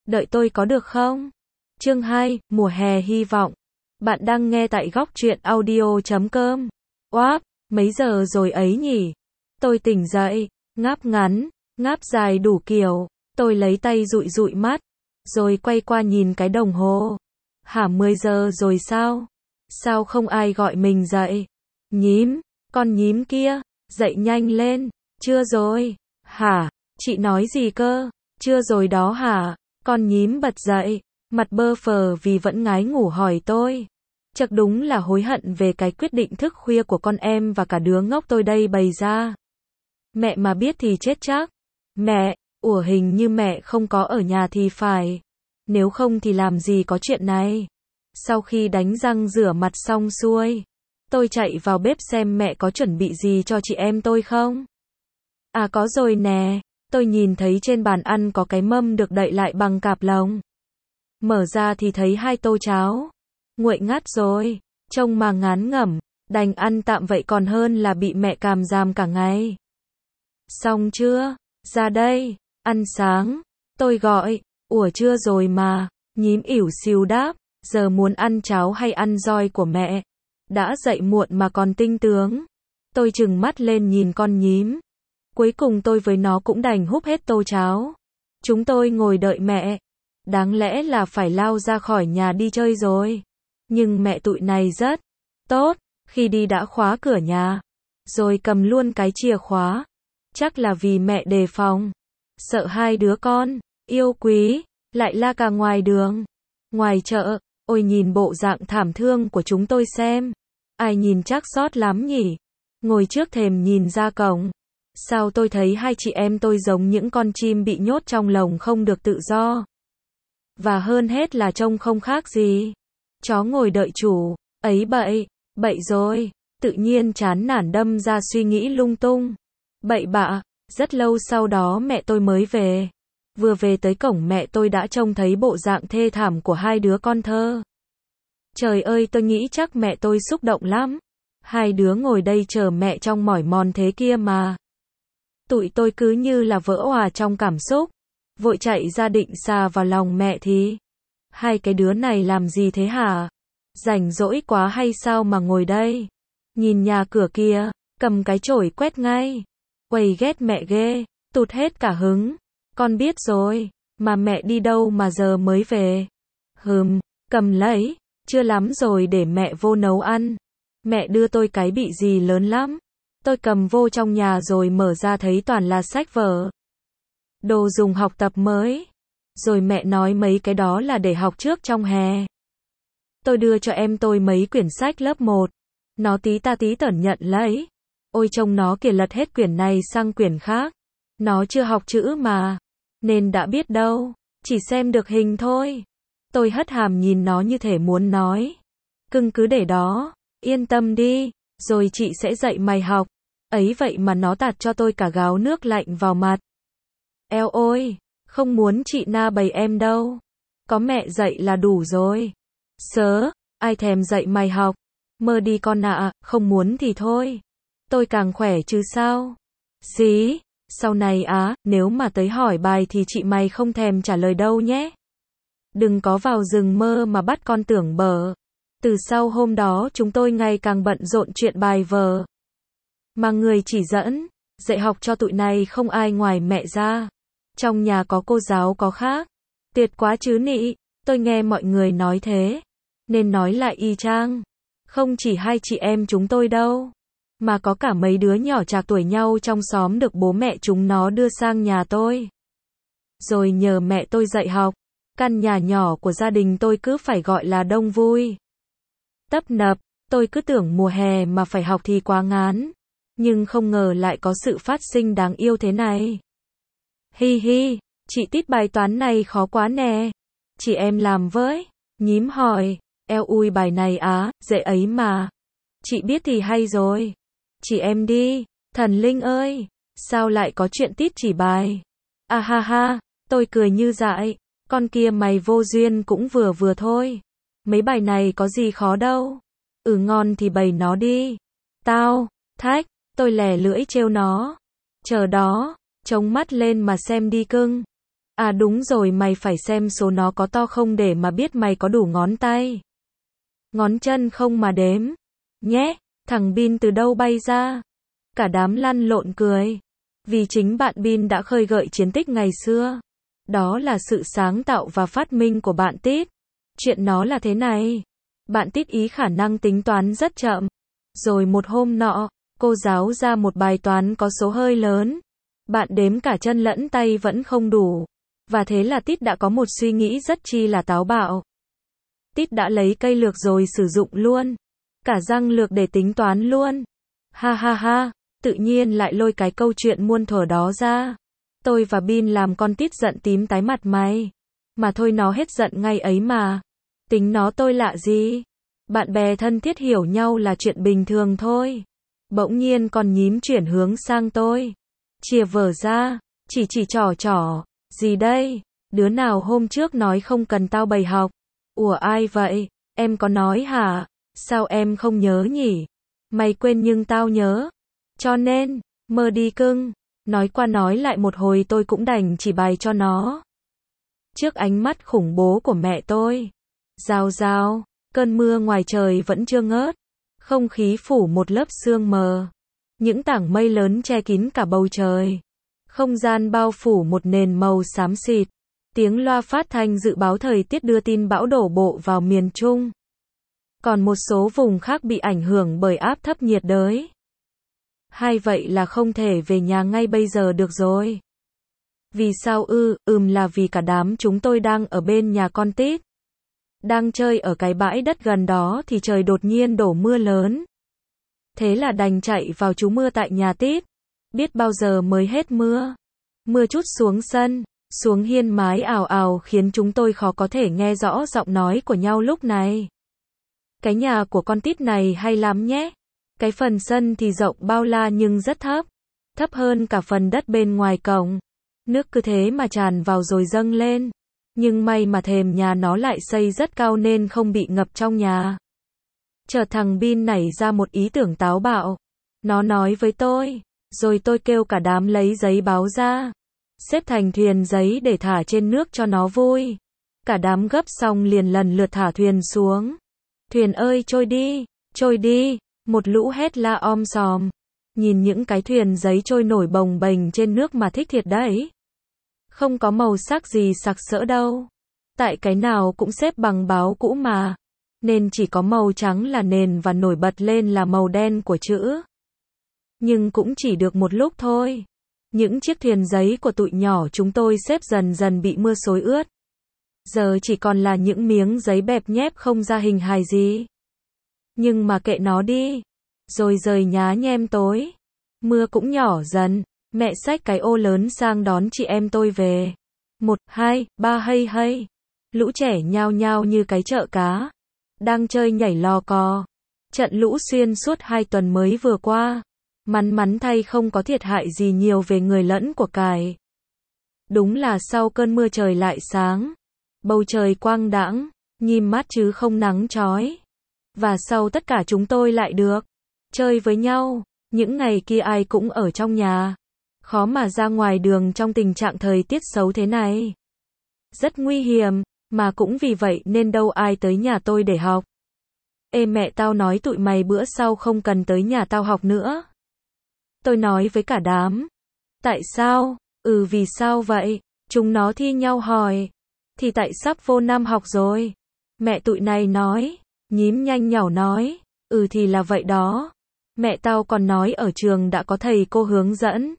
đợi tôi có được không? Chương 2, mùa hè hy vọng. Bạn đang nghe tại góc truyện audio.com. Oáp, mấy giờ rồi ấy nhỉ? Tôi tỉnh dậy, ngáp ngắn, ngáp dài đủ kiểu. Tôi lấy tay dụi dụi mắt, rồi quay qua nhìn cái đồng hồ. Hả 10 giờ rồi sao? Sao không ai gọi mình dậy? Nhím, con nhím kia, dậy nhanh lên. Chưa rồi. Hả? Chị nói gì cơ? Chưa rồi đó hả? Con nhím bật dậy, mặt bơ phờ vì vẫn ngái ngủ hỏi tôi. Chắc đúng là hối hận về cái quyết định thức khuya của con em và cả đứa ngốc tôi đây bày ra. Mẹ mà biết thì chết chắc. Mẹ, hình như mẹ không có ở nhà thì phải. Nếu không thì làm gì có chuyện này. Sau khi đánh răng rửa mặt xong xuôi, tôi chạy vào bếp xem mẹ có chuẩn bị gì cho chị em tôi không. À có rồi nè, tôi nhìn thấy trên bàn ăn có cái mâm được đậy lại bằng cạp lồng. Mở ra thì thấy 2 tô cháo. Nguội ngắt rồi, trông mà ngán ngẩm, đành ăn tạm vậy còn hơn là bị mẹ càm ràm cả ngày. Xong chưa? Ra đây, ăn sáng. Tôi gọi, chưa rồi mà, nhím ỉu xìu đáp, giờ muốn ăn cháo hay ăn roi của mẹ? Đã dậy muộn mà còn tinh tướng. Tôi trừng mắt lên nhìn con nhím. Cuối cùng tôi với nó cũng đành húp hết tô cháo. Chúng tôi ngồi đợi mẹ. Đáng lẽ là phải lao ra khỏi nhà đi chơi rồi. Nhưng mẹ tụi này rất tốt, khi đi đã khóa cửa nhà, rồi cầm luôn cái chìa khóa. Chắc là vì mẹ đề phòng, sợ 2 đứa con yêu quý lại la cả ngoài đường, ngoài chợ. Ôi nhìn bộ dạng thảm thương của chúng tôi xem. Ai nhìn chắc xót lắm nhỉ. Ngồi trước thềm nhìn ra cổng. Sao tôi thấy 2 chị em tôi giống những con chim bị nhốt trong lồng không được tự do. Và hơn hết là trông không khác gì chó ngồi đợi chủ. Ấy bậy rồi. Tự nhiên chán nản đâm ra suy nghĩ lung tung. Bậy bạ. Rất lâu sau đó mẹ tôi mới về. Vừa về tới cổng mẹ tôi đã trông thấy bộ dạng thê thảm của 2 đứa con thơ. Trời ơi, tôi nghĩ chắc mẹ tôi xúc động lắm. 2 đứa ngồi đây chờ mẹ trong mỏi mòn thế kia mà. Tụi tôi cứ như là vỡ òa trong cảm xúc. Vội chạy ra định xà vào lòng mẹ thì. 2 cái đứa này làm gì thế hả? Rảnh rỗi quá hay sao mà ngồi đây? Nhìn nhà cửa kia, cầm cái chổi quét ngay. Uầy ghét mẹ ghê, tụt hết cả hứng. Con biết rồi, mà mẹ đi đâu mà giờ mới về? Cầm lấy, chưa lắm rồi để mẹ vô nấu ăn. Mẹ đưa tôi cái bị gì lớn lắm. Tôi cầm vô trong nhà rồi mở ra thấy toàn là sách vở. Đồ dùng học tập mới. Rồi mẹ nói mấy cái đó là để học trước trong hè. Tôi đưa cho em tôi mấy quyển sách lớp 1. Nó tí ta tí tởn nhận lấy. Ôi trông nó kìa lật hết quyển này sang quyển khác. Nó chưa học chữ mà. Nên đã biết đâu. Chỉ xem được hình thôi. Tôi hất hàm nhìn nó như thể muốn nói. Cưng cứ để đó. Yên tâm đi. Rồi chị sẽ dạy mày học. Ấy vậy mà nó tạt cho tôi cả gáo nước lạnh vào mặt. Eo ôi. Không muốn chị na bày em đâu. Có mẹ dạy là đủ rồi. Sớ. Ai thèm dạy mày học. Mơ đi con ạ. Không muốn thì thôi. Tôi càng khỏe chứ sao. Xí. Sau này nếu mà tới hỏi bài thì chị mày không thèm trả lời đâu nhé. Đừng có vào rừng mơ mà bắt con tưởng bở. Từ sau hôm đó chúng tôi ngày càng bận rộn chuyện bài vở. Mà người chỉ dẫn, dạy học cho tụi này không ai ngoài mẹ ra. Trong nhà có cô giáo có khác. Tuyệt quá chứ nị, tôi nghe mọi người nói thế. Nên nói lại y chang. Không chỉ 2 chị em chúng tôi đâu. Mà có cả mấy đứa nhỏ trạc tuổi nhau trong xóm được bố mẹ chúng nó đưa sang nhà tôi. Rồi nhờ mẹ tôi dạy học. Căn nhà nhỏ của gia đình tôi cứ phải gọi là đông vui. Tấp nập, tôi cứ tưởng mùa hè mà phải học thì quá ngán. Nhưng không ngờ lại có sự phát sinh đáng yêu thế này. Hi hi, chị tít bài toán này khó quá nè. Chị em làm với. Nhím hỏi, eo ui bài này dễ ấy mà. Chị biết thì hay rồi. Chị em đi, thần linh ơi, sao lại có chuyện tít chỉ bài? À ha ha, tôi cười như dại. Con kia mày vô duyên cũng vừa vừa thôi. Mấy bài này có gì khó đâu. Ngon thì bày nó đi. Tao, thách, tôi lè lưỡi trêu nó. Chờ đó, chống mắt lên mà xem đi cưng. À đúng rồi, mày phải xem số nó có to không để mà biết mày có đủ ngón tay. Ngón chân không mà đếm. Nhé, thằng Bin từ đâu bay ra? Cả đám lăn lộn cười. Vì chính bạn Bin đã khơi gợi chiến tích ngày xưa. Đó là sự sáng tạo và phát minh của bạn Tít. Chuyện nó là thế này. Bạn Tít ý khả năng tính toán rất chậm. Rồi một hôm nọ, cô giáo ra một bài toán có số hơi lớn. Bạn đếm cả chân lẫn tay vẫn không đủ. Và thế là Tít đã có một suy nghĩ rất chi là táo bạo. Tít đã lấy cây lược rồi sử dụng luôn. Cả răng lược để tính toán luôn. Ha ha ha, tự nhiên lại lôi cái câu chuyện muôn thuở đó ra. Tôi và Bin làm con Tít giận tím tái mặt mày. Mà thôi nó hết giận ngay ấy mà. Tính nó tôi lạ gì. Bạn bè thân thiết hiểu nhau là chuyện bình thường thôi. Bỗng nhiên con nhím chuyển hướng sang tôi. Chìa vở ra, chỉ trỏ. Gì đây? Đứa nào hôm trước nói không cần tao bày học? Ủa ai vậy? Em có nói hả? Sao em không nhớ nhỉ? Mày quên nhưng tao nhớ. Cho nên, mơ đi cưng. Nói qua nói lại một hồi tôi cũng đành chỉ bày cho nó. Trước ánh mắt khủng bố của mẹ tôi. Rào rào, cơn mưa ngoài trời vẫn chưa ngớt. Không khí phủ một lớp sương mờ. Những tảng mây lớn che kín cả bầu trời. Không gian bao phủ một nền màu xám xịt. Tiếng loa phát thanh dự báo thời tiết đưa tin bão đổ bộ vào miền Trung. Còn một số vùng khác bị ảnh hưởng bởi áp thấp nhiệt đới. Hay vậy là không thể về nhà ngay bây giờ được rồi. Vì sao ư? Là vì cả đám chúng tôi đang ở bên nhà con Tít. Đang chơi ở cái bãi đất gần đó thì trời đột nhiên đổ mưa lớn. Thế là đành chạy vào trú mưa tại nhà Tít. Biết bao giờ mới hết mưa. Mưa trút xuống sân, xuống hiên mái ào ào khiến chúng tôi khó có thể nghe rõ giọng nói của nhau lúc này. Cái nhà của con Tít này hay lắm nhé. Cái phần sân thì rộng bao la nhưng rất thấp. Thấp hơn cả phần đất bên ngoài cổng. Nước cứ thế mà tràn vào rồi dâng lên. Nhưng may mà thềm nhà nó lại xây rất cao nên không bị ngập trong nhà. Chợt thằng Bin nảy ra một ý tưởng táo bạo. Nó nói với tôi. Rồi tôi kêu cả đám lấy giấy báo ra. Xếp thành thuyền giấy để thả trên nước cho nó vui. Cả đám gấp xong liền lần lượt thả thuyền xuống. Thuyền ơi trôi đi. Một lũ hét la om sòm. Nhìn những cái thuyền giấy trôi nổi bồng bềnh trên nước mà thích thiệt đấy. Không có màu sắc gì sặc sỡ đâu. Tại cái nào cũng xếp bằng báo cũ mà. Nên chỉ có màu trắng là nền và nổi bật lên là màu đen của chữ. Nhưng cũng chỉ được một lúc thôi. Những chiếc thuyền giấy của tụi nhỏ chúng tôi xếp dần dần bị mưa xối ướt. Giờ chỉ còn là những miếng giấy bẹp nhép không ra hình hài gì. Nhưng mà kệ nó đi. Rồi rời nhá nhem tối. Mưa cũng nhỏ dần. Mẹ xách cái ô lớn sang đón chị em tôi về. 1, 2, 3 hay. Lũ trẻ nhao nhao như cái chợ cá. Đang chơi nhảy lò cò. Trận lũ xuyên suốt 2 tuần mới vừa qua. Mắn thay không có thiệt hại gì nhiều về người lẫn của cải. Đúng là sau cơn mưa trời lại sáng. Bầu trời quang đãng, nhím mát chứ không nắng chói. Và sau tất cả chúng tôi lại được chơi với nhau. Những ngày kia ai cũng ở trong nhà. Khó mà ra ngoài đường trong tình trạng thời tiết xấu thế này. Rất nguy hiểm, mà cũng vì vậy nên đâu ai tới nhà tôi để học. Ê mẹ tao nói tụi mày bữa sau không cần tới nhà tao học nữa. Tôi nói với cả đám. Tại sao? Vì sao vậy? Chúng nó thi nhau hỏi. Thì tại sắp vô năm học rồi. Mẹ tụi này nói. Nhím nhanh nhảu nói. Thì là vậy đó. Mẹ tao còn nói ở trường đã có thầy cô hướng dẫn.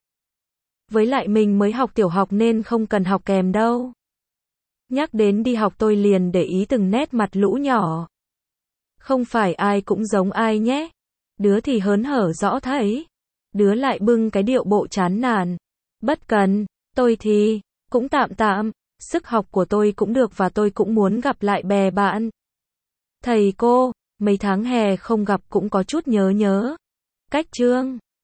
Với lại mình mới học tiểu học nên không cần học kèm đâu. Nhắc đến đi học tôi liền để ý từng nét mặt lũ nhỏ. Không phải ai cũng giống ai nhé. Đứa thì hớn hở rõ thấy. Đứa lại bưng cái điệu bộ chán nản. Bất cần, tôi thì cũng tạm. Sức học của tôi cũng được và tôi cũng muốn gặp lại bè bạn. Thầy cô, mấy tháng hè không gặp cũng có chút nhớ. Cách chương